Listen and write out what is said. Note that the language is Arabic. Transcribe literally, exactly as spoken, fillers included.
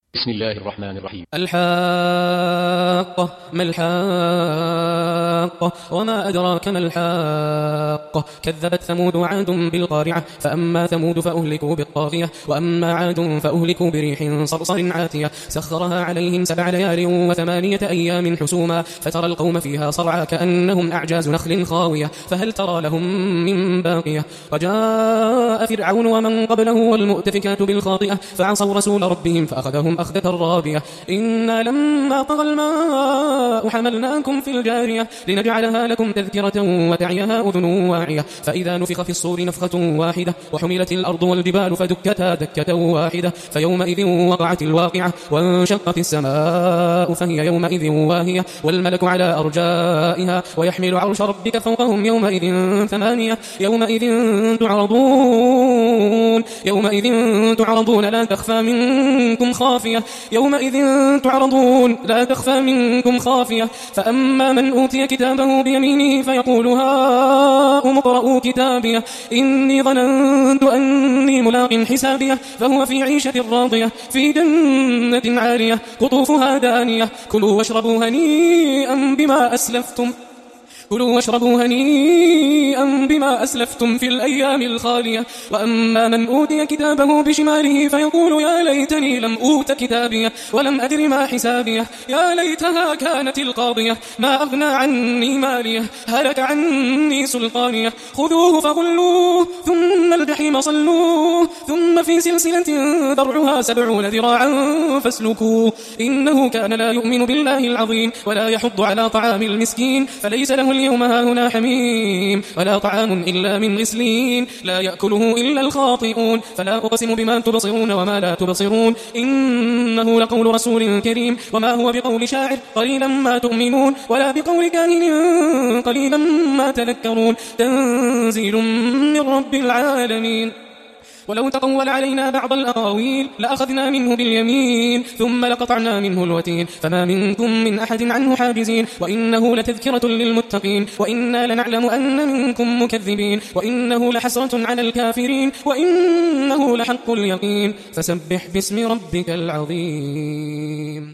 بسم الله الرحمن الرحيم. الحاقة. ما الحاقة وما أدراك ما الحاقة. كذبت ثمود وعاد بالقارعة فأما ثمود فأهلكوا بالطاغية وأما عاد فأهلكوا بريح صرصر عاتية سخرها عليهم سبع ليال وثمانية أيام حسوما فترى القوم فيها صرعى كأنهم أعجاز نخل خاوية فهل ترى لهم من باقية. وجاء فرعون ومن قبله والمؤتفكات بالخاطئة فعصوا رسول ربهم فأخذهم أخذة رابية. إنا لما طغى الماء حملناكم في الجارية لنجعلها لكم تذكرة وتعيها أذن واعية فإذا نفخ في الصور نفخة واحدة وحملت الأرض والجبال فدكتا دكة واحدة فيومئذ وقعت الواقعة وانشقت السماء فهي يومئذ واهية والملك على أرجائها ويحمل عرش ربك فوقهم يومئذ ثمانية يومئذ تعرضون يومئذ تعرضون لا تخفى منكم خافية يومئذ تعرضون لا تخفى منكم خافية فأما من أوتي كتابه بيمينه فيقول هاؤم اقرءوا كتابيه إني ظننت أني ملاق حسابيه فهو في عيشة راضية في جنة عالية قطوفها دانية كلوا واشربوا هنيئا بما أسلفتم كلوا واشربوا هنيئا بما أسلفتم في الأيام الخالية. وأما من أوتي كتابه بشماله فيقول يا ليتني لم أوت كتابيه ولم أدر ما حسابيه يا ليتها كانت القاضية ما أغنى عني ماليه هلك عني سلطانيه خذوه فغلوه ثم الجحيم صلوه ثم في سلسلة ذرعها سبعون ذراعا فاسلكوه إنه كان لا يؤمن بالله العظيم ولا يحض على طعام المسكين فليس له اليوم هاهنا حميم ولا طعام إلا من غسلين لا يأكله إلا الخاطئون فلا أقسم بما تبصرون وما لا تبصرون إنه لقول رسول كريم وما هو بقول شاعر قليلا ما تؤمنون ولا بقول كاهن قليلا ما تذكرون تنزيل من رب العالمين. ولو تقول علينا بعض الأقاويل لأخذنا منه باليمين ثم لقطعنا منه الوتين فما منكم من أحد عنه حاجزين وإنه لتذكرة للمتقين وإنا لنعلم أن منكم مكذبين وإنه لحسرة على الكافرين وإنه لحق اليقين فسبح باسم ربك العظيم.